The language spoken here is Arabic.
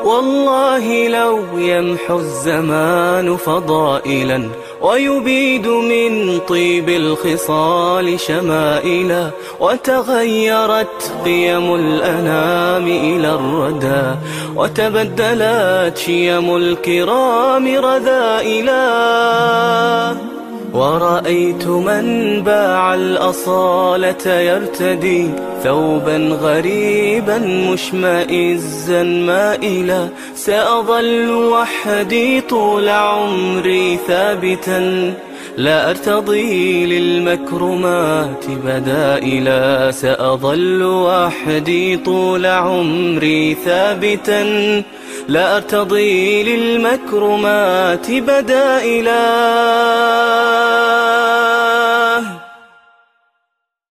والله لو يمحو الزمان فضائلا ويبيد من طيب الخصال شمائلا، وتغيرت قيم الأنام إلى الردى، وتبدلت شيم الكرام رذائلا. ورأيت من باع الأصالة يرتدي ثوبا غريبا مشمئزا مائلا. سأظل وحدي طول عمري ثابتا، لا أرتضي للمكرمات بدائلا. سأظل وحدي طول عمري ثابتا، لا أرتضي للمكرمات بدائلا.